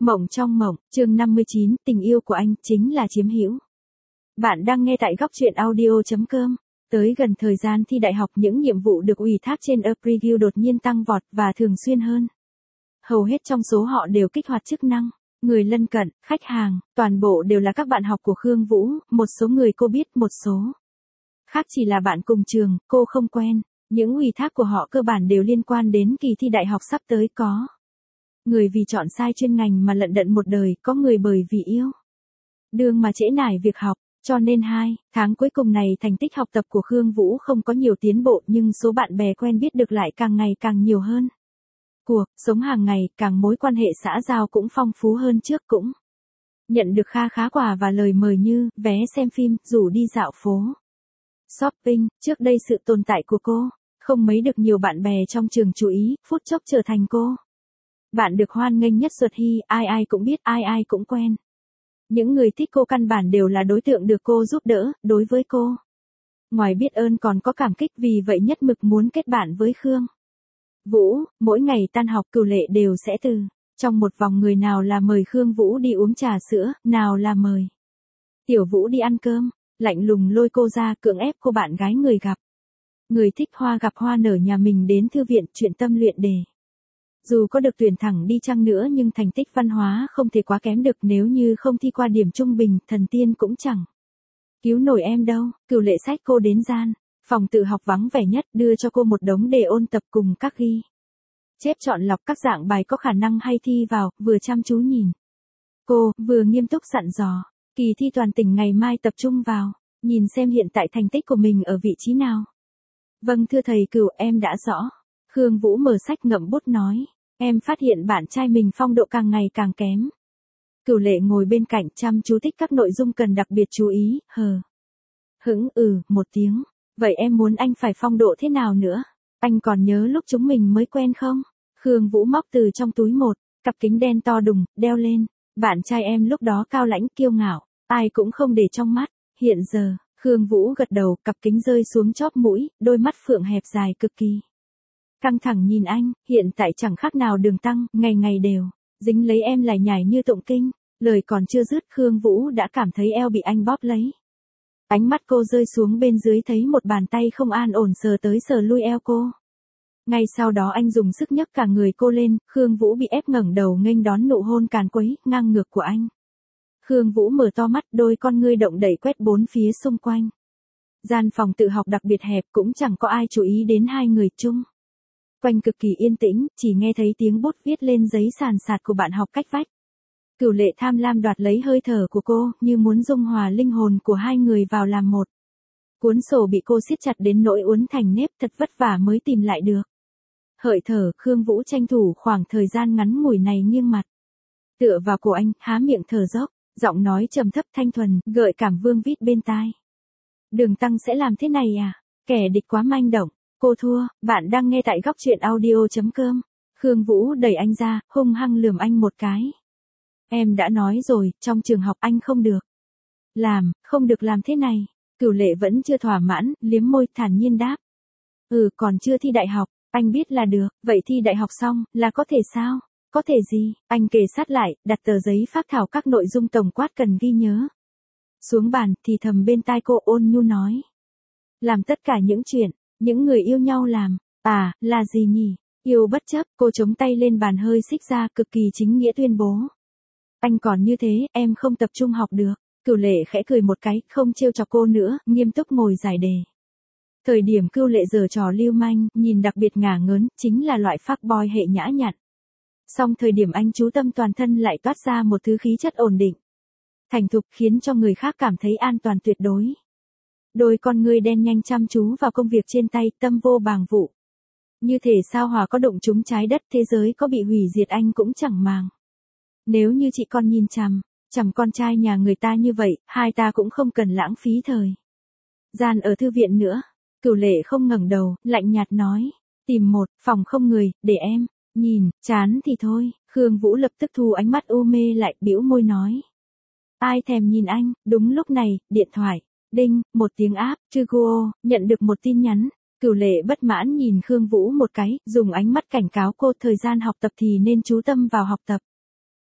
Mộng trong mộng, chương 59, tình yêu của anh chính là chiếm hữu. Bạn đang nghe tại góc truyện audio.com. Tới gần thời gian thi đại học, những nhiệm vụ được ủy thác trên April đột nhiên tăng vọt và thường xuyên hơn. Hầu hết trong số họ đều kích hoạt chức năng. Người lân cận, khách hàng, toàn bộ đều là các bạn học của Khương Vũ, một số người cô biết, một số khác chỉ là bạn cùng trường, cô không quen. Những ủy thác của họ cơ bản đều liên quan đến kỳ thi đại học sắp tới, có người vì chọn sai chuyên ngành mà lận đận một đời, có người bởi vì yêu đương mà trễ nải việc học, cho nên 2 tháng cuối cùng này thành tích học tập của Khương Vũ không có nhiều tiến bộ, nhưng số bạn bè quen biết được lại càng ngày càng nhiều hơn. Cuộc sống hàng ngày, càng mối quan hệ xã giao cũng phong phú hơn trước, cũng nhận được kha khá quà và lời mời như vé xem phim, rủ đi dạo phố, shopping. Trước đây sự tồn tại của cô không mấy được nhiều bạn bè trong trường chú ý, phút chốc trở thành cô bạn được hoan nghênh nhất ruột hi, ai ai cũng biết, ai ai cũng quen. Những người thích cô căn bản đều là đối tượng được cô giúp đỡ. Đối với cô, ngoài biết ơn còn có cảm kích, vì vậy nhất mực muốn kết bạn với Khương Vũ. Mỗi ngày tan học, Cửu Lệ đều sẽ từ trong một vòng người, nào là mời Khương Vũ đi uống trà sữa, nào là mời Tiểu Vũ đi ăn cơm, lạnh lùng lôi cô ra, cưỡng ép cô bạn gái người gặp người thích hoa gặp hoa nở nhà mình đến thư viện chuyện tâm luyện đề. Dù có được tuyển thẳng đi chăng nữa nhưng thành tích văn hóa không thể quá kém được, nếu như không thi qua điểm trung bình, thần tiên cũng chẳng cứu nổi em đâu. Cửu Lệ xách cô đến gian phòng tự học vắng vẻ nhất, đưa cho cô một đống đề ôn tập cùng các ghi chép chọn lọc các dạng bài có khả năng hay thi vào, vừa chăm chú nhìn cô, vừa nghiêm túc dặn dò, kỳ thi toàn tỉnh ngày mai tập trung vào, nhìn xem hiện tại thành tích của mình ở vị trí nào. Vâng thưa thầy Cửu, em đã rõ. Khương Vũ mở sách ngậm bút nói, em phát hiện bạn trai mình phong độ càng ngày càng kém. Cửu Lệ ngồi bên cạnh chăm chú tích các nội dung cần đặc biệt chú ý, hững một tiếng. Vậy em muốn anh phải phong độ thế nào nữa? Anh còn nhớ lúc chúng mình mới quen không? Khương Vũ móc từ trong túi một cặp kính đen to đùng, đeo lên. Bạn trai em lúc đó cao lãnh kiêu ngạo, ai cũng không để trong mắt. Hiện giờ, Khương Vũ gật đầu, cặp kính rơi xuống chóp mũi, đôi mắt phượng hẹp dài cực kỳ căng thẳng nhìn anh, hiện tại chẳng khác nào Đường Tăng, ngày ngày đều dính lấy em lải nhải như tụng kinh. Lời còn chưa dứt, Khương Vũ đã cảm thấy eo bị anh bóp lấy. Ánh mắt cô rơi xuống bên dưới, thấy một bàn tay không an ổn sờ tới sờ lui eo cô. Ngay sau đó anh dùng sức nhấc cả người cô lên, Khương Vũ bị ép ngẩng đầu nghênh đón nụ hôn càn quấy, ngang ngược của anh. Khương Vũ mở to mắt, đôi con ngươi động đậy quét bốn phía xung quanh. Gian phòng tự học đặc biệt hẹp, cũng chẳng có ai chú ý đến hai người chung quanh, cực kỳ yên tĩnh, chỉ nghe thấy tiếng bút viết lên giấy sàn sạt của bạn học cách vách. Cửu Lệ tham lam đoạt lấy hơi thở của cô, như muốn dung hòa linh hồn của hai người vào làm một. Cuốn sổ bị cô siết chặt đến nỗi uốn thành nếp, thật vất vả mới tìm lại được. Hợi thở, Khương Vũ tranh thủ khoảng thời gian ngắn ngủi này nghiêng mặt tựa vào cổ anh, há miệng thở dốc, giọng nói trầm thấp thanh thuần, gợi cảm vương vít bên tai. Đường Tăng sẽ làm thế này à? Kẻ địch quá manh động. Cô thua. Bạn đang nghe tại góc truyện audio.com. Khương Vũ đẩy anh ra, hung hăng lườm anh một cái. Em đã nói rồi, trong trường học anh không được không được làm thế này. Cửu Lệ vẫn chưa thỏa mãn, liếm môi thản nhiên đáp. Còn chưa thi đại học, anh biết là được. Vậy thi đại học xong, là có thể sao? Có thể gì? Anh kề sát lại, đặt tờ giấy phác thảo các nội dung tổng quát cần ghi nhớ xuống bàn, thì thầm bên tai cô, ôn nhu nói. Làm tất cả những chuyện những người yêu nhau làm. À, là gì nhỉ? Yêu bất chấp. Cô chống tay lên bàn hơi xích ra, cực kỳ chính nghĩa tuyên bố. Anh còn như thế, em không tập trung học được. Cửu Lệ khẽ cười một cái, không trêu chọc cô nữa, nghiêm túc ngồi giải đề. Thời điểm Cửu Lệ giở trò lưu manh, nhìn đặc biệt ngả ngớn, chính là loại phác boy hệ nhã nhặn. Song thời điểm anh chú tâm toàn thân lại toát ra một thứ khí chất ổn định, thành thục, khiến cho người khác cảm thấy an toàn tuyệt đối. Đôi con ngươi đen nhanh chăm chú vào công việc trên tay, tâm vô bàng vụ. Như thể sao hỏa có đụng trúng trái đất, thế giới có bị hủy diệt anh cũng chẳng màng. Nếu như chị con nhìn chằm con trai nhà người ta như vậy, hai ta cũng không cần lãng phí thời gian ở thư viện nữa. Cửu Lệ không ngẩng đầu, lạnh nhạt nói. Tìm một phòng không người, để em nhìn, chán thì thôi. Khương Vũ lập tức thu ánh mắt u mê lại, bĩu môi nói. Ai thèm nhìn anh. Đúng lúc này, điện thoại. Đinh, một tiếng áp, Trugo, nhận được một tin nhắn. Cửu Lệ bất mãn nhìn Khương Vũ một cái, dùng ánh mắt cảnh cáo cô, thời gian học tập thì nên chú tâm vào học tập.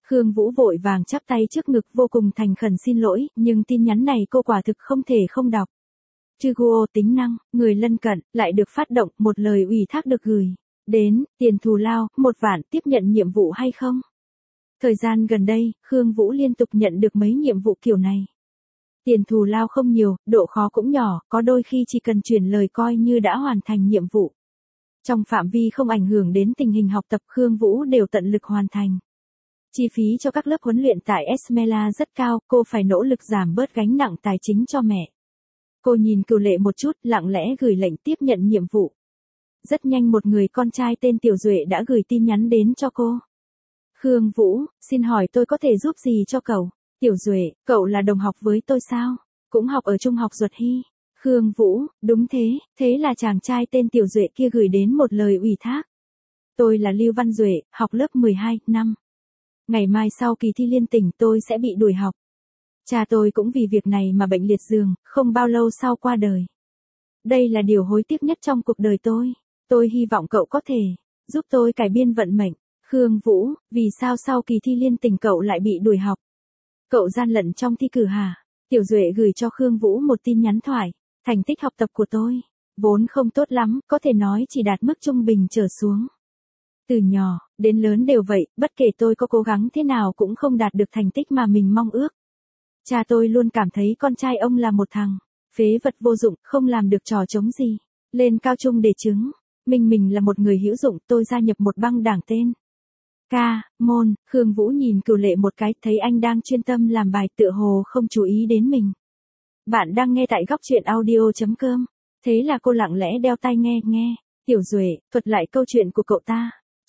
Khương Vũ vội vàng chắp tay trước ngực vô cùng thành khẩn xin lỗi, nhưng tin nhắn này cô quả thực không thể không đọc. Truguo tính năng, người lân cận, lại được phát động, một lời ủy thác được gửi. Đến, tiền thù lao, 1 vạn, tiếp nhận nhiệm vụ hay không? Thời gian gần đây, Khương Vũ liên tục nhận được mấy nhiệm vụ kiểu này. Tiền thù lao không nhiều, độ khó cũng nhỏ, có đôi khi chỉ cần chuyển lời coi như đã hoàn thành nhiệm vụ. Trong phạm vi không ảnh hưởng đến tình hình học tập, Khương Vũ đều tận lực hoàn thành. Chi phí cho các lớp huấn luyện tại Esmela rất cao, cô phải nỗ lực giảm bớt gánh nặng tài chính cho mẹ. Cô nhìn Cửu Lệ một chút, lặng lẽ gửi lệnh tiếp nhận nhiệm vụ. Rất nhanh một người con trai tên Tiểu Duệ đã gửi tin nhắn đến cho cô. Khương Vũ, xin hỏi tôi có thể giúp gì cho cậu? Tiểu Duệ, cậu là đồng học với tôi sao? Cũng học ở trung học Duật Hy. Khương Vũ, đúng thế, thế là chàng trai tên Tiểu Duệ kia gửi đến một lời ủy thác. Tôi là Lưu Văn Duệ, học lớp 12, năm. Ngày mai sau kỳ thi liên tỉnh tôi sẽ bị đuổi học. Cha tôi cũng vì việc này mà bệnh liệt giường, không bao lâu sau qua đời. Đây là điều hối tiếc nhất trong cuộc đời tôi. Tôi hy vọng cậu có thể giúp tôi cải biên vận mệnh. Khương Vũ, vì sao sau kỳ thi liên tỉnh cậu lại bị đuổi học? Cậu gian lận trong thi cử hả? Tiểu Duệ gửi cho Khương Vũ một tin nhắn thoại. Thành tích học tập của tôi vốn không tốt lắm, có thể nói chỉ đạt mức trung bình trở xuống. Từ nhỏ đến lớn đều vậy, bất kể tôi có cố gắng thế nào cũng không đạt được thành tích mà mình mong ước. Cha tôi luôn cảm thấy con trai ông là một thằng phế vật vô dụng, không làm được trò trống gì. Lên cao trung để chứng minh mình là một người hữu dụng, tôi gia nhập một băng đảng tên Ca Môn. Khương Vũ nhìn Cửu Lệ một cái, thấy anh đang chuyên tâm làm bài, tựa hồ không chú ý đến mình. Bạn đang nghe tại góc truyện audio.com. Thế là cô lặng lẽ đeo tai nghe. Tiểu Duệ, thuật lại câu chuyện của cậu ta.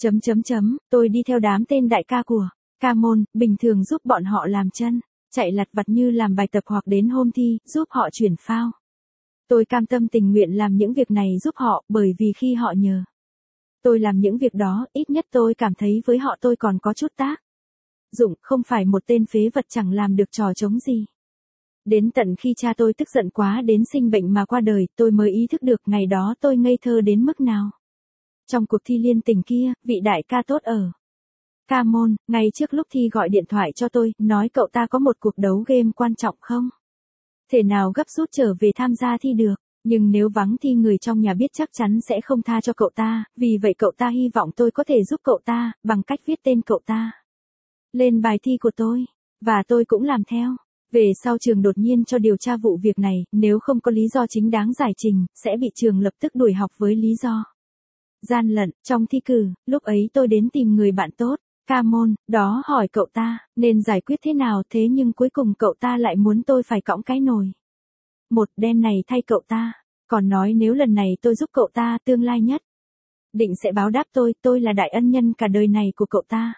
Tôi đi theo đám tên đại ca của Ca Môn, bình thường giúp bọn họ làm chân chạy lặt vặt như làm bài tập hoặc đến hôm thi, giúp họ chuyển phao. Tôi cam tâm tình nguyện làm những việc này giúp họ, bởi vì khi họ nhờ tôi làm những việc đó, ít nhất tôi cảm thấy với họ tôi còn có chút tác dụng, không phải một tên phế vật chẳng làm được trò trống gì. Đến tận khi cha tôi tức giận quá đến sinh bệnh mà qua đời, tôi mới ý thức được ngày đó tôi ngây thơ đến mức nào. Trong cuộc thi liên tỉnh kia, vị đại ca tốt ở Ca Môn, ngay trước lúc thi gọi điện thoại cho tôi, nói cậu ta có một cuộc đấu game quan trọng không thể nào gấp rút trở về tham gia thi được, nhưng nếu vắng thi người trong nhà biết chắc chắn sẽ không tha cho cậu ta, vì vậy cậu ta hy vọng tôi có thể giúp cậu ta, bằng cách viết tên cậu ta lên bài thi của tôi, và tôi cũng làm theo. Về sau trường đột nhiên cho điều tra vụ việc này, nếu không có lý do chính đáng giải trình, sẽ bị trường lập tức đuổi học với lý do gian lận trong thi cử. Lúc ấy tôi đến tìm người bạn tốt Ca Môn đó, hỏi cậu ta nên giải quyết thế nào, thế nhưng cuối cùng cậu ta lại muốn tôi phải cõng cái nồi một đen này thay cậu ta, còn nói nếu lần này tôi giúp cậu ta tương lai nhất định sẽ báo đáp tôi là đại ân nhân cả đời này của cậu ta.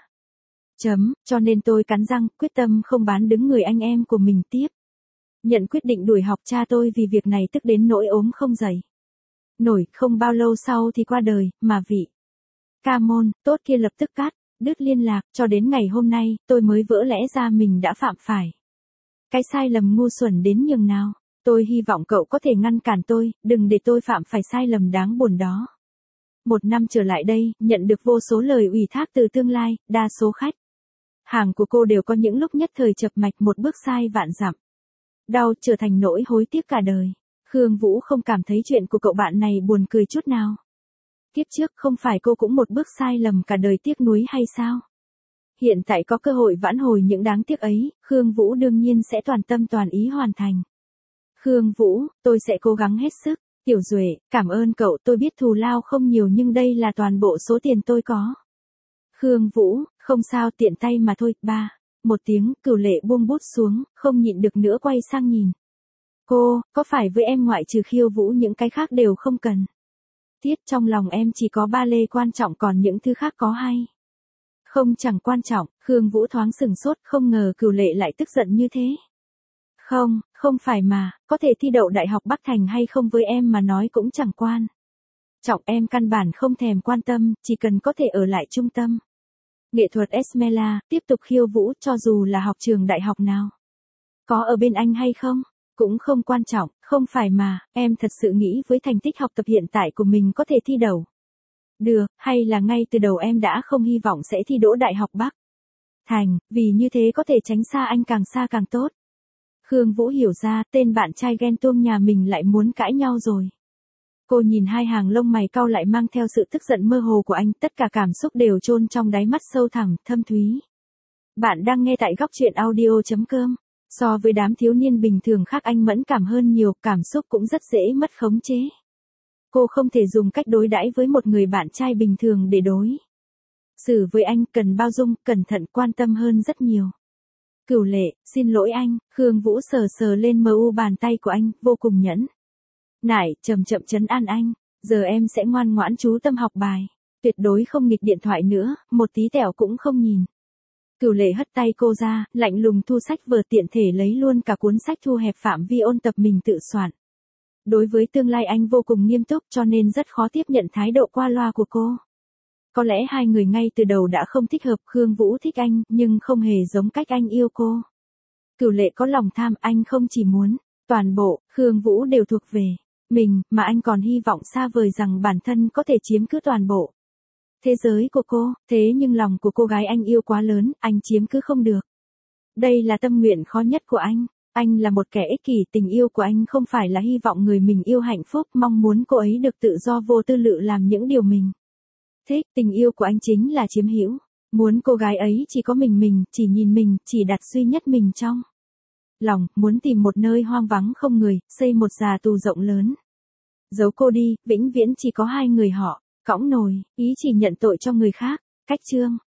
Cho nên tôi cắn răng, quyết tâm không bán đứng người anh em của mình tiếp. Nhận quyết định đuổi học cha tôi vì việc này, tức đến nỗi ốm không dậy nổi. Không bao lâu sau thì qua đời, mà vị Ca Môn tốt kia lập tức đứt liên lạc, cho đến ngày hôm nay, tôi mới vỡ lẽ ra mình đã phạm phải cái sai lầm ngu xuẩn đến nhường nào. Tôi hy vọng cậu có thể ngăn cản tôi, đừng để tôi phạm phải sai lầm đáng buồn đó. 1 năm trở lại đây, nhận được vô số lời ủy thác từ tương lai, đa số khách hàng của cô đều có những lúc nhất thời chập mạch, một bước sai vạn dặm. Đau trở thành nỗi hối tiếc cả đời. Khương Vũ không cảm thấy chuyện của cậu bạn này buồn cười chút nào. Kiếp trước không phải cô cũng một bước sai lầm cả đời tiếc nuối hay sao? Hiện tại có cơ hội vãn hồi những đáng tiếc ấy, Khương Vũ đương nhiên sẽ toàn tâm toàn ý hoàn thành. Khương Vũ, tôi sẽ cố gắng hết sức. Tiểu Duệ, cảm ơn cậu, tôi biết thù lao không nhiều nhưng đây là toàn bộ số tiền tôi có. Khương Vũ, không sao, tiện tay mà thôi. Một tiếng, Cửu Lệ buông bút xuống, không nhịn được nữa quay sang nhìn cô, có phải với em ngoại trừ khiêu vũ những cái khác đều không cần thiết, trong lòng em chỉ có ba lê quan trọng, còn những thứ khác có hay không chẳng quan trọng. Khương Vũ thoáng sừng sốt, không ngờ Cửu Lệ lại tức giận như thế. Không phải mà, có thể thi đậu Đại học Bắc Thành hay không với em mà nói cũng chẳng quan trọng, em căn bản không thèm quan tâm, chỉ cần có thể ở lại trung tâm nghệ thuật Esmela, tiếp tục khiêu vũ, cho dù là học trường đại học nào. Có ở bên anh hay không, cũng không quan trọng, không phải mà, em thật sự nghĩ với thành tích học tập hiện tại của mình có thể thi đậu được, hay là ngay từ đầu em đã không hy vọng sẽ thi đỗ Đại học Bắc Thành, vì như thế có thể tránh xa càng tốt. Khương Vũ hiểu ra, tên bạn trai ghen tuông nhà mình lại muốn cãi nhau rồi. Cô nhìn hai hàng lông mày cau lại mang theo sự tức giận mơ hồ của anh, tất cả cảm xúc đều chôn trong đáy mắt sâu thẳm, thâm thúy. Bạn đang nghe tại góc truyện audio.com. So với đám thiếu niên bình thường khác anh mẫn cảm hơn nhiều, cảm xúc cũng rất dễ mất khống chế. Cô không thể dùng cách đối đãi với một người bạn trai bình thường để đối xử với anh, cần bao dung, cẩn thận, quan tâm hơn rất nhiều. Cửu Lệ, xin lỗi anh. Khương Vũ sờ sờ lên mu bàn tay của anh, vô cùng nhẫn nại, chậm chậm trấn an anh. Giờ em sẽ ngoan ngoãn chú tâm học bài. Tuyệt đối không nghịch điện thoại nữa, một tí tẹo cũng không nhìn. Cửu Lệ hất tay cô ra, lạnh lùng thu sách vở, tiện thể lấy luôn cả cuốn sách thu hẹp phạm vi ôn tập mình tự soạn. Đối với tương lai anh vô cùng nghiêm túc, cho nên rất khó tiếp nhận thái độ qua loa của cô. Có lẽ hai người ngay từ đầu đã không thích hợp, Khương Vũ thích anh, nhưng không hề giống cách anh yêu cô. Cửu Lệ có lòng tham, anh không chỉ muốn toàn bộ Khương Vũ đều thuộc về mình, mà anh còn hy vọng xa vời rằng bản thân có thể chiếm cứ toàn bộ thế giới của cô. Thế nhưng lòng của cô gái anh yêu quá lớn, anh chiếm cứ không được. Đây là tâm nguyện khó nhất của anh. Anh là một kẻ ích kỷ, tình yêu của anh không phải là hy vọng người mình yêu hạnh phúc, mong muốn cô ấy được tự do vô tư lự làm những điều mình thích. Tình yêu của anh chính là chiếm hữu. Muốn cô gái ấy chỉ có mình, chỉ nhìn mình, chỉ đặt duy nhất mình trong lòng, muốn tìm một nơi hoang vắng không người, xây một già tù rộng lớn. Giấu cô đi, vĩnh viễn chỉ có hai người họ, cõng nồi, ý chỉ nhận tội cho người khác. Cách chương